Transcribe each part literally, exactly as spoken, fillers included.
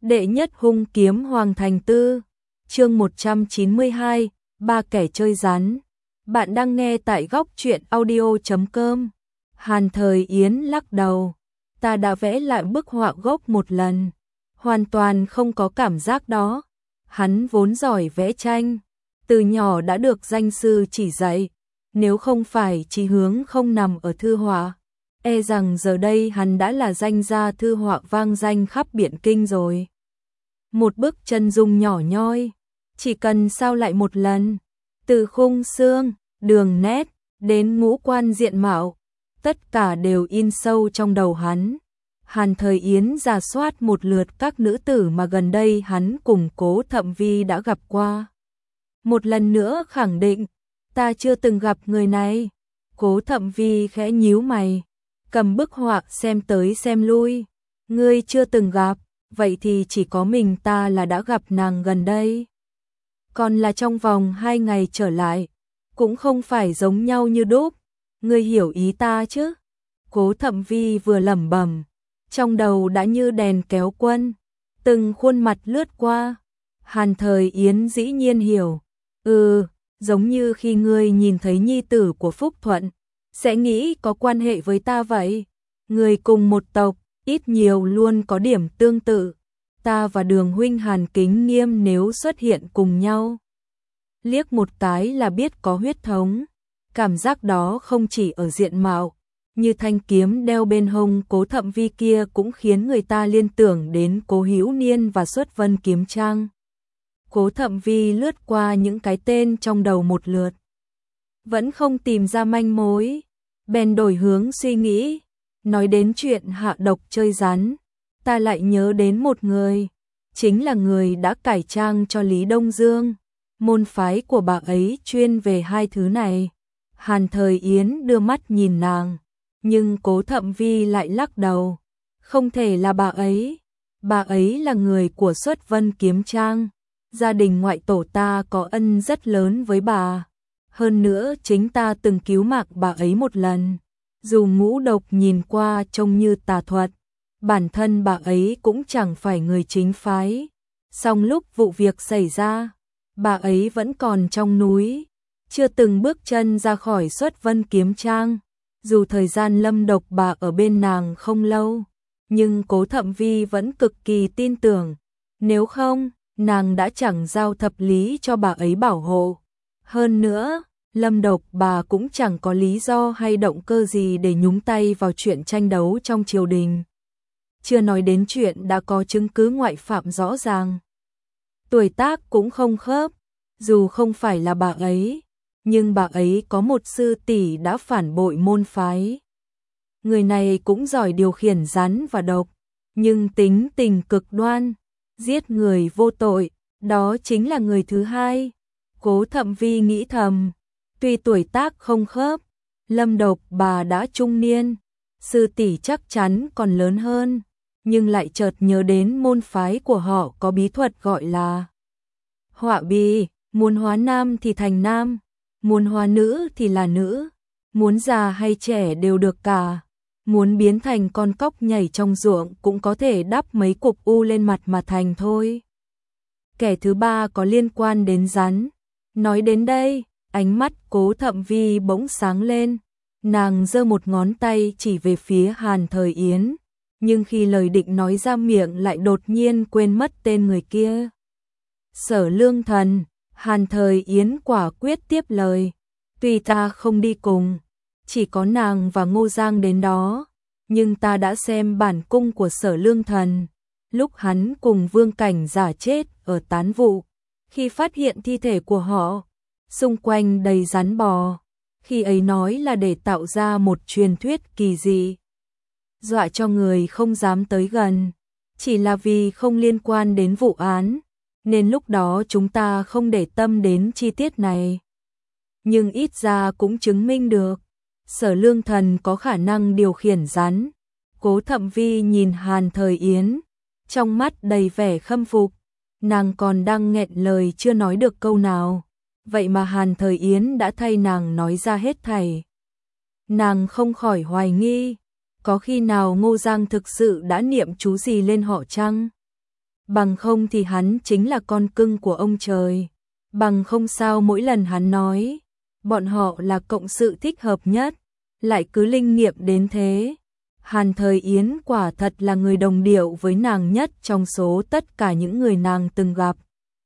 Đệ nhất hung kiếm Hoàng Thành Tư, chương một trăm chín mươi hai, ba kẻ chơi rắn. Bạn đang nghe tại góc truyện audio chấm com. Hàn Thời Yến lắc đầu, ta đã vẽ lại bức họa gốc một lần, hoàn toàn không có cảm giác đó. Hắn vốn giỏi vẽ tranh, từ nhỏ đã được danh sư chỉ dạy, nếu không phải chí hướng không nằm ở thư họa, e rằng giờ đây hắn đã là danh gia thư họa vang danh khắp Biện Kinh rồi. Một bức chân dung nhỏ nhoi, chỉ cần sao lại một lần, từ khung xương, đường nét, đến ngũ quan diện mạo, tất cả đều in sâu trong đầu hắn. Hàn Thời Yến rà soát một lượt các nữ tử mà gần đây hắn cùng Cố Thậm Vi đã gặp qua. Một lần nữa khẳng định, ta chưa từng gặp người này. Cố Thậm Vi khẽ nhíu mày, cầm bức họa xem tới xem lui. Ngươi chưa từng gặp, vậy thì chỉ có mình ta là đã gặp nàng gần đây. Còn là trong vòng hai ngày trở lại, cũng không phải giống nhau như đúc. Ngươi hiểu ý ta chứ? Cố Thậm Vi vừa lẩm bẩm, trong đầu đã như đèn kéo quân, từng khuôn mặt lướt qua. Hàn Thời Yến dĩ nhiên hiểu. Ừ, giống như khi ngươi nhìn thấy nhi tử của Phúc Thuận, sẽ nghĩ có quan hệ với ta vậy. Người cùng một tộc, ít nhiều luôn có điểm tương tự. Ta và Đường huynh Hàn Kính Nghiêm nếu xuất hiện cùng nhau, liếc một cái là biết có huyết thống. Cảm giác đó không chỉ ở diện mạo, như thanh kiếm đeo bên hông Cố Thậm Vi kia cũng khiến người ta liên tưởng đến Cố Hữu Niên và Xuất Vân Kiếm Trang. Cố Thậm Vi lướt qua những cái tên trong đầu một lượt, vẫn không tìm ra manh mối, bèn đổi hướng suy nghĩ. Nói đến chuyện hạ độc chơi rắn, ta lại nhớ đến một người, chính là người đã cải trang cho Lý Đông Dương. Môn phái của bà ấy chuyên về hai thứ này. Hàn Thời Yến đưa mắt nhìn nàng, nhưng Cố Thậm Vi lại lắc đầu. Không thể là bà ấy. Bà ấy là người của Xuất Vân Kiếm Trang. Gia đình ngoại tổ ta có ân rất lớn với bà. Hơn nữa chính ta từng cứu mạng bà ấy một lần. Dù ngũ độc nhìn qua trông như tà thuật, bản thân bà ấy cũng chẳng phải người chính phái. Song lúc vụ việc xảy ra, bà ấy vẫn còn trong núi, chưa từng bước chân ra khỏi Xuất Vân Kiếm Trang. Dù thời gian lâm độc bà ở bên nàng không lâu, nhưng Cố Thậm Vi vẫn cực kỳ tin tưởng. Nếu không, nàng đã chẳng giao thập lý cho bà ấy bảo hộ. Hơn nữa, lâm độc bà cũng chẳng có lý do hay động cơ gì để nhúng tay vào chuyện tranh đấu trong triều đình. Chưa nói đến chuyện đã có chứng cứ ngoại phạm rõ ràng. Tuổi tác cũng không khớp, dù không phải là bà ấy, nhưng bà ấy có một sư tỷ đã phản bội môn phái. Người này cũng giỏi điều khiển rắn và độc, nhưng tính tình cực đoan, giết người vô tội, đó chính là người thứ hai. Cố Thậm Vi nghĩ thầm, tuy tuổi tác không khớp, lâm độc bà đã trung niên, sư tỷ chắc chắn còn lớn hơn, nhưng lại chợt nhớ đến môn phái của họ có bí thuật gọi là họa bì. Muốn hóa nam thì thành nam, muốn hóa nữ thì là nữ, muốn già hay trẻ đều được cả. Muốn biến thành con cóc nhảy trong ruộng cũng có thể đắp mấy cục u lên mặt mà thành thôi. Kẻ thứ ba có liên quan đến rắn. Nói đến đây, ánh mắt Cố Thậm Vi bỗng sáng lên. Nàng giơ một ngón tay chỉ về phía Hàn Thời Yến, nhưng khi lời định nói ra miệng lại đột nhiên quên mất tên người kia. Sở Lương Thần. Hàn Thời Yến quả quyết tiếp lời. Tuy ta không đi cùng, chỉ có nàng và Ngô Giang đến đó, nhưng ta đã xem bản cung của Sở Lương Thần. Lúc hắn cùng Vương Cảnh giả chết ở Tán Vụ, khi phát hiện thi thể của họ, xung quanh đầy rắn bò. Khi ấy nói là để tạo ra một truyền thuyết kỳ dị, dọa cho người không dám tới gần. Chỉ là vì không liên quan đến vụ án, nên lúc đó chúng ta không để tâm đến chi tiết này. Nhưng ít ra cũng chứng minh được Sở Lương Thần có khả năng điều khiển rắn. Cố Thậm Vi nhìn Hàn Thời Yến, trong mắt đầy vẻ khâm phục. Nàng còn đang nghẹn lời chưa nói được câu nào, vậy mà Hàn Thời Yến đã thay nàng nói ra hết thảy. Nàng không khỏi hoài nghi, có khi nào Ngô Giang thực sự đã niệm chú gì lên họ chăng? bằng không thì hắn chính là con cưng của ông trời. Bằng không sao mỗi lần hắn nói, bọn họ là cộng sự thích hợp nhất, lại cứ linh nghiệm đến thế. Hàn Thời Yến quả thật là người đồng điệu với nàng nhất trong số tất cả những người nàng từng gặp.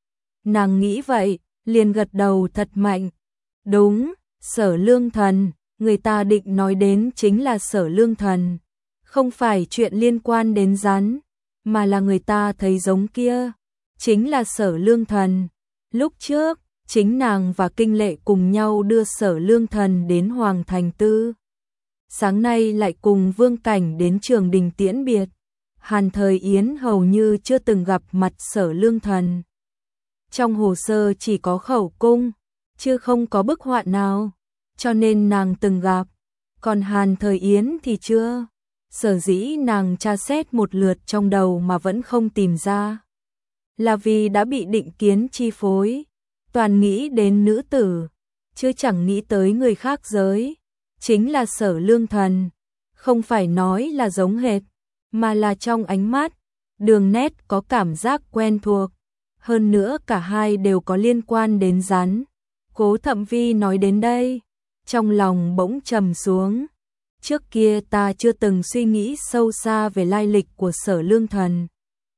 Nàng nghĩ vậy, liền gật đầu thật mạnh. Đúng, Sở Lương Thần, người ta định nói đến chính là Sở Lương Thần. Không phải chuyện liên quan đến rắn, mà là người ta thấy giống kia. Chính là Sở Lương Thần. Lúc trước, chính nàng và Kinh Lệ cùng nhau đưa Sở Lương Thần đến Hoàng Thành Tư. Sáng nay lại cùng Vương Cảnh đến Trường Đình tiễn biệt. Hàn Thời Yến hầu như chưa từng gặp mặt Sở Lương Thần. Trong hồ sơ chỉ có khẩu cung, chứ không có bức họa nào, cho nên nàng từng gặp. Còn Hàn Thời Yến thì chưa. Sở dĩ nàng tra xét một lượt trong đầu mà vẫn không tìm ra, là vì đã bị định kiến chi phối, toàn nghĩ đến nữ tử, chứ chẳng nghĩ tới người khác giới. Chính là Sở Lương Thần, không phải nói là giống hệt, mà là trong ánh mắt, đường nét có cảm giác quen thuộc. Hơn nữa cả hai đều có liên quan đến rắn. Cố Thậm Vi nói đến đây, trong lòng bỗng trầm xuống. Trước kia ta chưa từng suy nghĩ sâu xa về lai lịch của Sở Lương Thần.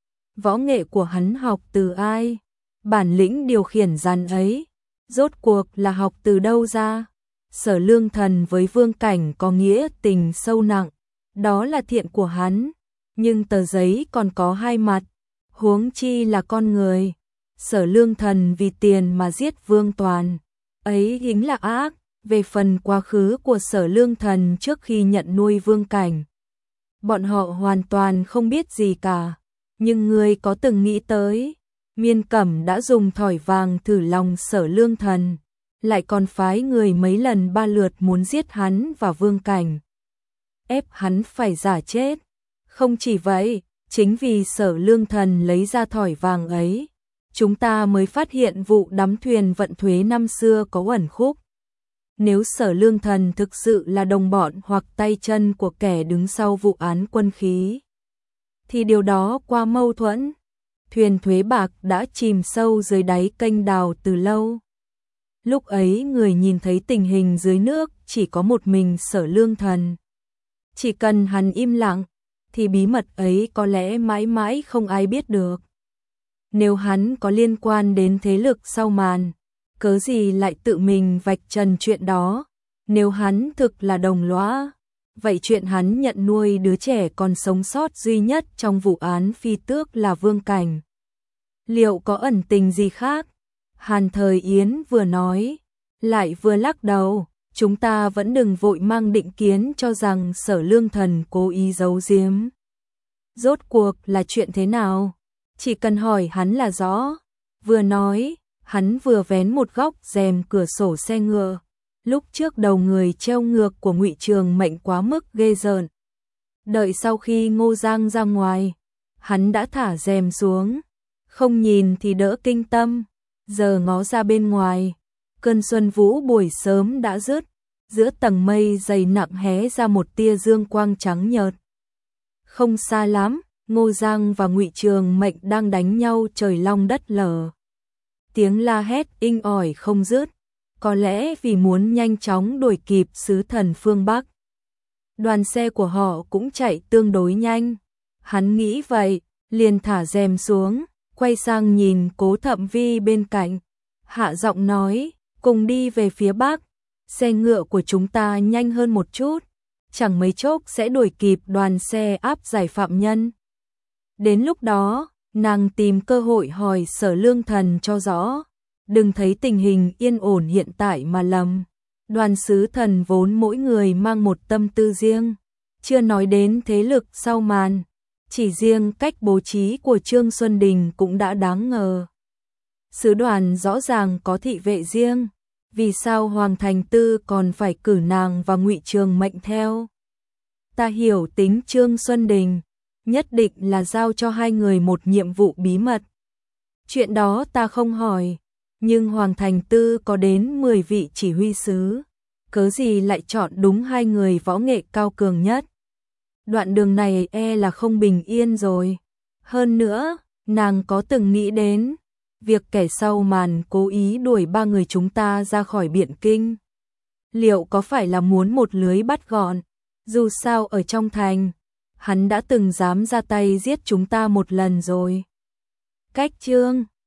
Võ nghệ của hắn học từ ai? Bản lĩnh điều khiển rắn ấy, rốt cuộc là học từ đâu ra? Sở Lương Thần với Vương Cảnh có nghĩa tình sâu nặng, đó là thiện của hắn, nhưng tờ giấy còn có hai mặt, huống chi là con người. Sở Lương Thần vì tiền mà giết Vương Toàn, ấy chính là ác. Về phần quá khứ của Sở Lương Thần trước khi nhận nuôi Vương Cảnh, bọn họ hoàn toàn không biết gì cả. Nhưng người có từng nghĩ tới, Miên Cẩm đã dùng thỏi vàng thử lòng Sở Lương Thần, lại còn phái người mấy lần ba lượt muốn giết hắn và Vương Cảnh, ép hắn phải giả chết. Không chỉ vậy, chính vì Sở Lương Thần lấy ra thỏi vàng ấy, chúng ta mới phát hiện vụ đắm thuyền vận thuế năm xưa có uẩn khúc. Nếu Sở Lương Thần thực sự là đồng bọn hoặc tay chân của kẻ đứng sau vụ án Quân Khí, thì điều đó quá mâu thuẫn. Thuyền thuế bạc đã chìm sâu dưới đáy kênh đào từ lâu. Lúc ấy người nhìn thấy tình hình dưới nước chỉ có một mình Sở Lương Thần. Chỉ cần hắn im lặng, thì bí mật ấy có lẽ mãi mãi không ai biết được. Nếu hắn có liên quan đến thế lực sau màn, cớ gì lại tự mình vạch trần chuyện đó? Nếu hắn thực là đồng lõa, vậy chuyện hắn nhận nuôi đứa trẻ còn sống sót duy nhất trong vụ án phi tước là Vương Cảnh, liệu có ẩn tình gì khác? Hàn Thời Yến vừa nói, lại vừa lắc đầu. Chúng ta vẫn đừng vội mang định kiến cho rằng Sở Lương Thần cố ý giấu giếm. Rốt cuộc là chuyện thế nào? Chỉ cần hỏi hắn là rõ. Vừa nói, hắn vừa vén một góc rèm cửa sổ xe ngựa. Lúc trước đầu người treo ngược của Ngụy Trường Mệnh quá mức ghê rợn. Đợi sau khi Ngô Giang ra ngoài, hắn đã thả rèm xuống. Không nhìn thì đỡ kinh tâm. Giờ ngó ra bên ngoài, cơn xuân vũ buổi sớm đã dứt. Giữa tầng mây dày nặng hé ra một tia dương quang trắng nhợt. Không xa lắm, Ngô Giang và Ngụy Trường Mệnh đang đánh nhau trời long đất lở. Tiếng la hét inh ỏi không dứt, có lẽ vì muốn nhanh chóng đuổi kịp sứ thần phương Bắc. Đoàn xe của họ cũng chạy tương đối nhanh. Hắn nghĩ vậy, liền thả rèm xuống, quay sang nhìn Cố Thậm Vi bên cạnh, hạ giọng nói, cùng đi về phía Bắc. Xe ngựa của chúng ta nhanh hơn một chút, chẳng mấy chốc sẽ đuổi kịp đoàn xe áp giải phạm nhân. Đến lúc đó, nàng tìm cơ hội hỏi Sở Lương Thần cho rõ, đừng thấy tình hình yên ổn hiện tại mà lầm. Đoàn sứ thần vốn mỗi người mang một tâm tư riêng, chưa nói đến thế lực sau màn, chỉ riêng cách bố trí của Trương Xuân Đình cũng đã đáng ngờ. Sứ đoàn rõ ràng có thị vệ riêng, vì sao Hoàng Thành Tư còn phải cử nàng và Ngụy Trường Mệnh theo? Ta hiểu tính Trương Xuân Đình, nhất định là giao cho hai người một nhiệm vụ bí mật. Chuyện đó ta không hỏi, nhưng Hoàng Thành Tư có đến mười vị chỉ huy sứ, cớ gì lại chọn đúng hai người võ nghệ cao cường nhất? Đoạn đường này e là không bình yên rồi. Hơn nữa, Nàng có từng nghĩ đến việc kẻ sau màn cố ý đuổi ba người chúng ta ra khỏi Biện Kinh? Liệu có phải là muốn một lưới bắt gọn? Dù sao ở trong thành, hắn đã từng dám ra tay giết chúng ta một lần rồi. Cách chương